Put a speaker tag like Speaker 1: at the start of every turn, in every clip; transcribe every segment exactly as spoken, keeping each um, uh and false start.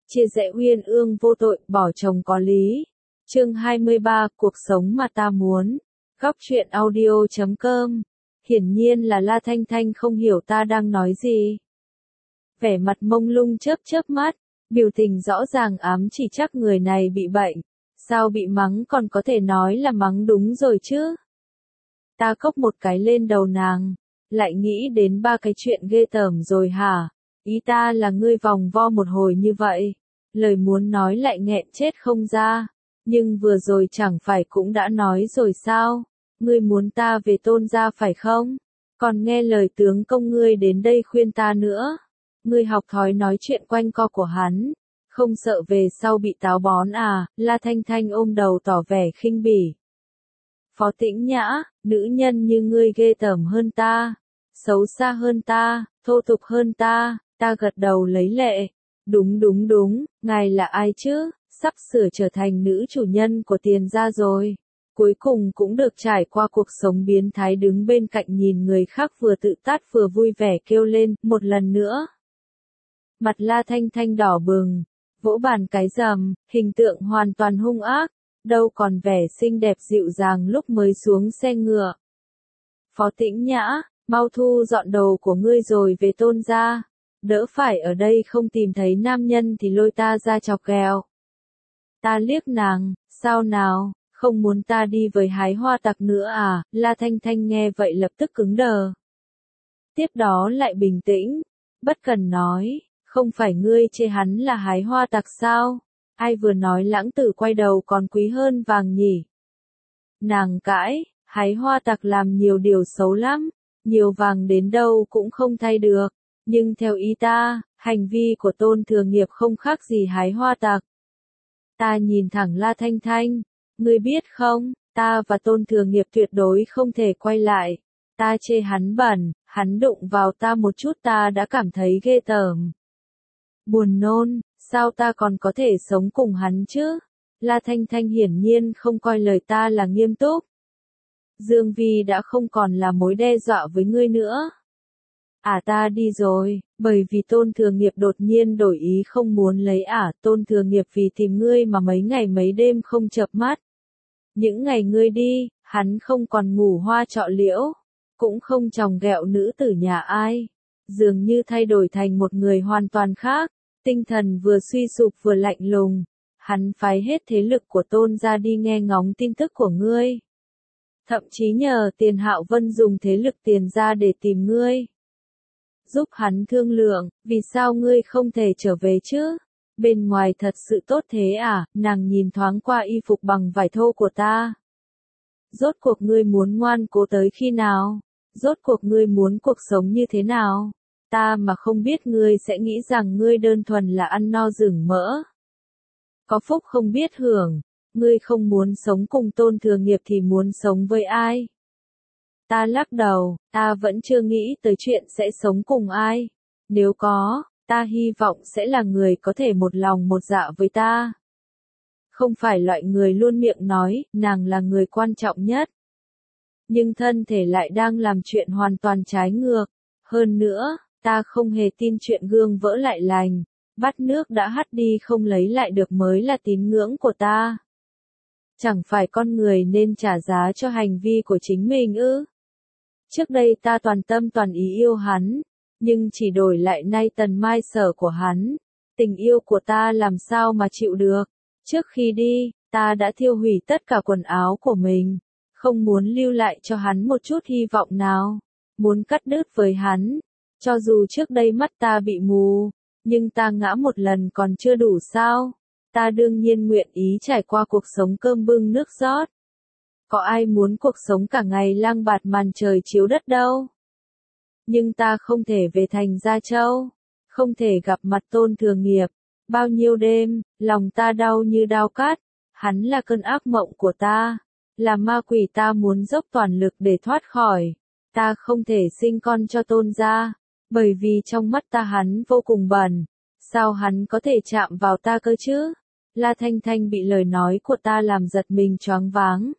Speaker 1: chia rẽ uyên ương vô tội, bỏ chồng có lý. Chương hai mươi ba, cuộc sống mà ta muốn. Góc truyện audio chấm com. Hiển nhiên là La Thanh Thanh không hiểu ta đang nói gì. Vẻ mặt mông lung chớp chớp mắt, biểu tình rõ ràng ám chỉ chắc người này bị bệnh. Sao bị mắng còn có thể nói là mắng đúng rồi chứ? Ta cốc một cái lên đầu nàng, lại nghĩ đến ba cái chuyện ghê tởm rồi hả? Ý ta là ngươi vòng vo một hồi như vậy, lời muốn nói lại nghẹn chết không ra, nhưng vừa rồi chẳng phải cũng đã nói rồi sao? Ngươi muốn ta về Tôn gia phải không? Còn nghe lời tướng công ngươi đến đây khuyên ta nữa. Ngươi học thói nói chuyện quanh co của hắn, không sợ về sau bị táo bón à? La Thanh Thanh ôm đầu tỏ vẻ khinh bỉ. Phó Tĩnh Nhã, nữ nhân như ngươi ghê tởm hơn ta, xấu xa hơn ta, thô tục hơn ta. Ta gật đầu lấy lệ. Đúng đúng đúng, ngài là ai chứ? Sắp sửa trở thành nữ chủ nhân của Tiền gia rồi. Cuối cùng cũng được trải qua cuộc sống biến thái đứng bên cạnh nhìn người khác vừa tự tát vừa vui vẻ kêu lên, một lần nữa. Mặt La Thanh Thanh đỏ bừng, vỗ bàn cái rầm, hình tượng hoàn toàn hung ác, đâu còn vẻ xinh đẹp dịu dàng lúc mới xuống xe ngựa. Phó Tĩnh Nhã, mau thu dọn đồ của ngươi rồi về Tôn gia. Đỡ phải ở đây không tìm thấy nam nhân thì lôi ta ra chọc ghẹo. Ta liếc nàng, sao nào, không muốn ta đi với hái hoa tặc nữa à? La Thanh Thanh nghe vậy lập tức cứng đờ. Tiếp đó lại bình tĩnh, bất cần nói, không phải ngươi chê hắn là hái hoa tặc sao? Ai vừa nói lãng tử quay đầu còn quý hơn vàng nhỉ? Nàng cãi, hái hoa tặc làm nhiều điều xấu lắm, nhiều vàng đến đâu cũng không thay được. Nhưng theo ý ta, hành vi của Tôn Thừa Nghiệp không khác gì hái hoa tặc. Ta nhìn thẳng La Thanh Thanh, ngươi biết không, ta và Tôn Thừa Nghiệp tuyệt đối không thể quay lại. Ta chê hắn bẩn, hắn đụng vào ta một chút ta đã cảm thấy ghê tởm. Buồn nôn, sao ta còn có thể sống cùng hắn chứ? La Thanh Thanh hiển nhiên không coi lời ta là nghiêm túc. Dương Vi đã không còn là mối đe dọa với ngươi nữa. À ta đi rồi, bởi vì Tôn Thừa Nghiệp đột nhiên đổi ý không muốn lấy ả, à, Tôn Thừa Nghiệp vì tìm ngươi mà mấy ngày mấy đêm không chợp mắt. Những ngày ngươi đi, hắn không còn ngủ hoa trọ liễu, cũng không chòng ghẹo nữ tử nhà ai, dường như thay đổi thành một người hoàn toàn khác, tinh thần vừa suy sụp vừa lạnh lùng, hắn phái hết thế lực của Tôn gia đi nghe ngóng tin tức của ngươi. Thậm chí nhờ Tiền Hạo Vân dùng thế lực Tiền gia để tìm ngươi. Giúp hắn thương lượng, vì sao ngươi không thể trở về chứ? Bên ngoài thật sự tốt thế à? Nàng nhìn thoáng qua y phục bằng vải thô của ta. Rốt cuộc ngươi muốn ngoan cố tới khi nào? Rốt cuộc ngươi muốn cuộc sống như thế nào? Ta mà không biết ngươi sẽ nghĩ rằng ngươi đơn thuần là ăn no rừng mỡ. Có phúc không biết hưởng, ngươi không muốn sống cùng Tôn Thừa Nghiệp thì muốn sống với ai? Ta lắc đầu, ta vẫn chưa nghĩ tới chuyện sẽ sống cùng ai. Nếu có, ta hy vọng sẽ là người có thể một lòng một dạ với ta. Không phải loại người luôn miệng nói, nàng là người quan trọng nhất. Nhưng thân thể lại đang làm chuyện hoàn toàn trái ngược. Hơn nữa, ta không hề tin chuyện gương vỡ lại lành. Bát nước đã hắt đi không lấy lại được mới là tín ngưỡng của ta. Chẳng phải con người nên trả giá cho hành vi của chính mình ư? Trước đây ta toàn tâm toàn ý yêu hắn, nhưng chỉ đổi lại nay tần mai sở của hắn. Tình yêu của ta làm sao mà chịu được. Trước khi đi, ta đã thiêu hủy tất cả quần áo của mình. Không muốn lưu lại cho hắn một chút hy vọng nào. Muốn cắt đứt với hắn. Cho dù trước đây mắt ta bị mù, nhưng ta ngã một lần còn chưa đủ sao. Ta đương nhiên nguyện ý trải qua cuộc sống cơm bưng nước rót. Có ai muốn cuộc sống cả ngày lang bạt màn trời chiếu đất đâu. Nhưng ta không thể về thành Gia Châu, không thể gặp mặt Tôn Thừa Nghiệp. Bao nhiêu đêm, lòng ta đau như đao cắt. Hắn là cơn ác mộng của ta, là ma quỷ ta muốn dốc toàn lực để thoát khỏi. Ta không thể sinh con cho Tôn gia, bởi vì trong mắt ta hắn vô cùng bẩn. Sao hắn có thể chạm vào ta cơ chứ? La Thanh Thanh bị lời nói của ta làm giật mình choáng váng.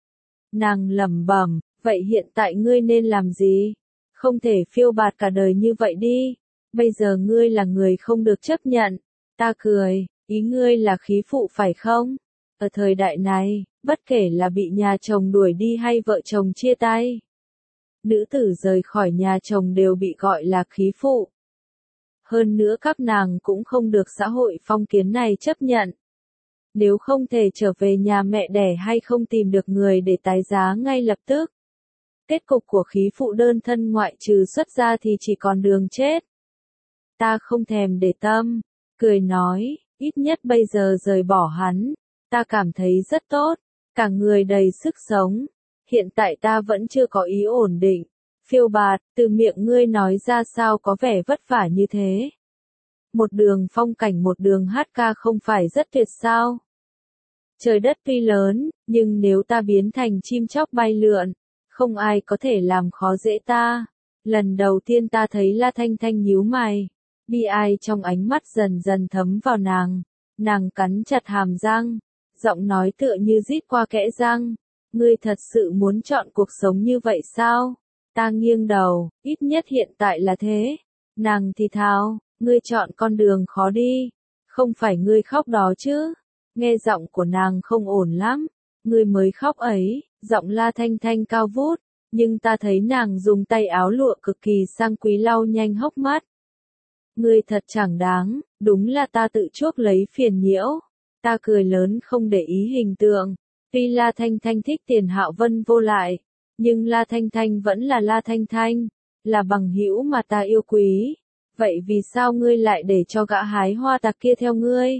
Speaker 1: Nàng lẩm bẩm, vậy hiện tại ngươi nên làm gì? Không thể phiêu bạt cả đời như vậy đi. Bây giờ ngươi là người không được chấp nhận. Ta cười, ý ngươi là khí phụ phải không? Ở thời đại này, bất kể là bị nhà chồng đuổi đi hay vợ chồng chia tay, nữ tử rời khỏi nhà chồng đều bị gọi là khí phụ. Hơn nữa các nàng cũng không được xã hội phong kiến này chấp nhận. Nếu không thể trở về nhà mẹ đẻ hay không tìm được người để tái giá ngay lập tức, kết cục của khí phụ đơn thân ngoại trừ xuất gia thì chỉ còn đường chết. Ta không thèm để tâm, cười nói, ít nhất bây giờ rời bỏ hắn, ta cảm thấy rất tốt, cả người đầy sức sống. Hiện tại ta vẫn chưa có ý ổn định. Phiêu bạt, từ miệng ngươi nói ra sao có vẻ vất vả như thế. Một đường phong cảnh một đường hát ca không phải rất tuyệt sao? Trời đất tuy lớn, nhưng nếu ta biến thành chim chóc bay lượn, không ai có thể làm khó dễ ta. Lần đầu tiên ta thấy La Thanh Thanh nhíu mày, bi ai trong ánh mắt dần dần thấm vào nàng. Nàng cắn chặt hàm răng, giọng nói tựa như rít qua kẽ răng. Ngươi thật sự muốn chọn cuộc sống như vậy sao? Ta nghiêng đầu, ít nhất hiện tại là thế. Nàng thì thào, ngươi chọn con đường khó đi. Không phải ngươi khóc đó chứ? Nghe giọng của nàng không ổn lắm. Ngươi mới khóc ấy, giọng La Thanh Thanh cao vút. Nhưng ta thấy nàng dùng tay áo lụa cực kỳ sang quý lau nhanh hốc mắt. Ngươi thật chẳng đáng, đúng là ta tự chuốc lấy phiền nhiễu. Ta cười lớn không để ý hình tượng. Tuy La Thanh Thanh thích Tiền Hạo Vân vô lại, nhưng La Thanh Thanh vẫn là La Thanh Thanh, là bằng hữu mà ta yêu quý. Vậy vì sao ngươi lại để cho gã hái hoa tặc kia theo ngươi?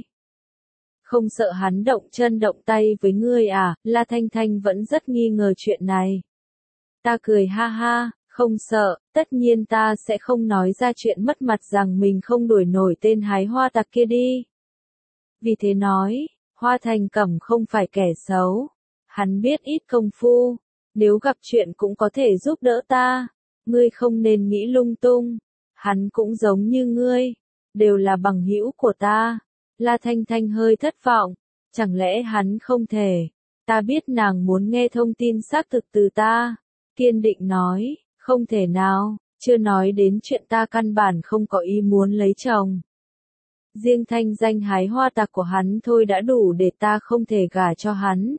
Speaker 1: Không sợ hắn động chân động tay với ngươi à? La Thanh Thanh vẫn rất nghi ngờ chuyện này. Ta cười ha ha, không sợ, tất nhiên ta sẽ không nói ra chuyện mất mặt rằng mình không đuổi nổi tên hái hoa tặc kia đi. Vì thế nói, Hoa Thành Cẩm không phải kẻ xấu. Hắn biết ít công phu, nếu gặp chuyện cũng có thể giúp đỡ ta. Ngươi không nên nghĩ lung tung. Hắn cũng giống như ngươi, đều là bằng hữu của ta. La Thanh Thanh hơi thất vọng, chẳng lẽ hắn không thể? Ta biết nàng muốn nghe thông tin xác thực từ ta. Kiên định nói, không thể nào, chưa nói đến chuyện ta căn bản không có ý muốn lấy chồng. Riêng thanh danh hái hoa tặc của hắn thôi đã đủ để ta không thể gả cho hắn.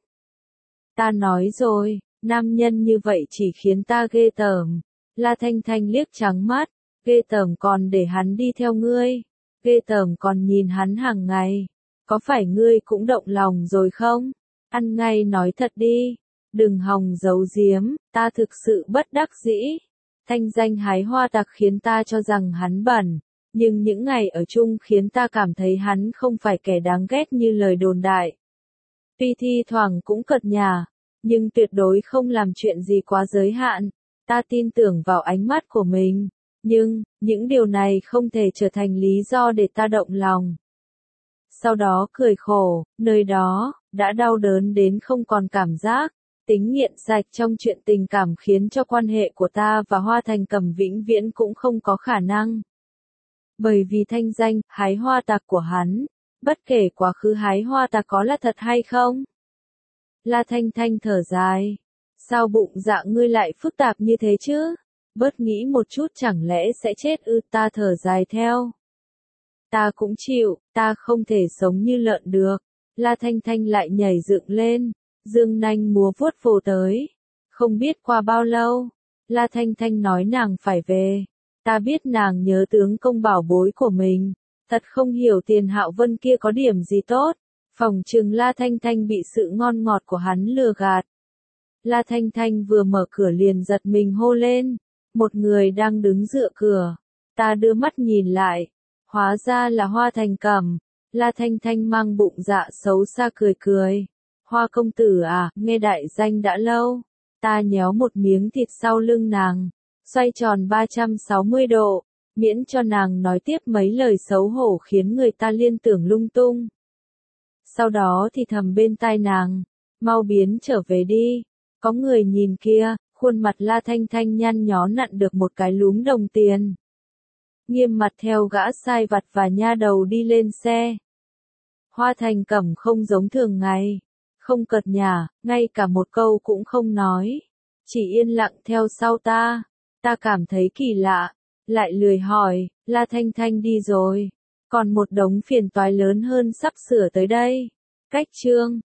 Speaker 1: Ta nói rồi, nam nhân như vậy chỉ khiến ta ghê tởm. La Thanh Thanh liếc trắng mắt, ghê tởm còn để hắn đi theo ngươi, ghê tởm còn nhìn hắn hàng ngày. Có phải ngươi cũng động lòng rồi không? Ăn ngay nói thật đi, đừng hòng giấu giếm, ta thực sự bất đắc dĩ. Thanh danh hái hoa tặc khiến ta cho rằng hắn bẩn. Nhưng những ngày ở chung khiến ta cảm thấy hắn không phải kẻ đáng ghét như lời đồn đại. Tuy thi thoảng cũng cợt nhả, nhưng tuyệt đối không làm chuyện gì quá giới hạn. Ta tin tưởng vào ánh mắt của mình, nhưng, những điều này không thể trở thành lý do để ta động lòng. Sau đó cười khổ, nơi đó, đã đau đớn đến không còn cảm giác. Tính nghiện sạch trong chuyện tình cảm khiến cho quan hệ của ta và Hoa Thành Cẩm vĩnh viễn cũng không có khả năng. Bởi vì thanh danh, hái hoa tặc của hắn, bất kể quá khứ hái hoa tặc có là thật hay không. La Thanh Thanh thở dài, sao bụng dạ ngươi lại phức tạp như thế chứ? Bớt nghĩ một chút chẳng lẽ sẽ chết ư? Ta thở dài theo. Ta cũng chịu, ta không thể sống như lợn được. La Thanh Thanh lại nhảy dựng lên, dương nanh múa vuốt vồ tới. Không biết qua bao lâu, La Thanh Thanh nói nàng phải về. Ta biết nàng nhớ tướng công bảo bối của mình, thật không hiểu Tiền Hạo Vân kia có điểm gì tốt. Phòng trừng La Thanh Thanh bị sự ngon ngọt của hắn lừa gạt. La Thanh Thanh vừa mở cửa liền giật mình hô lên, một người đang đứng dựa cửa. Ta đưa mắt nhìn lại, hóa ra là Hoa Thành Cẩm. La Thanh Thanh mang bụng dạ xấu xa cười cười. Hoa công tử à, nghe đại danh đã lâu. Ta nhéo một miếng thịt sau lưng nàng, xoay tròn ba trăm sáu mươi độ, miễn cho nàng nói tiếp mấy lời xấu hổ khiến người ta liên tưởng lung tung. Sau đó thì thầm bên tai nàng, mau biến trở về đi, có người nhìn kia. Khuôn mặt La Thanh Thanh nhăn nhó nặn được một cái lúm đồng tiền. Nghiêm mặt theo gã sai vặt và nha đầu đi lên xe. Hoa Thành Cẩm không giống thường ngày, không cợt nhả, ngay cả một câu cũng không nói, chỉ yên lặng theo sau ta. Ta cảm thấy kỳ lạ, lại lười hỏi, La Thanh Thanh đi rồi. Còn một đống phiền toái lớn hơn sắp sửa tới đây. Cách chương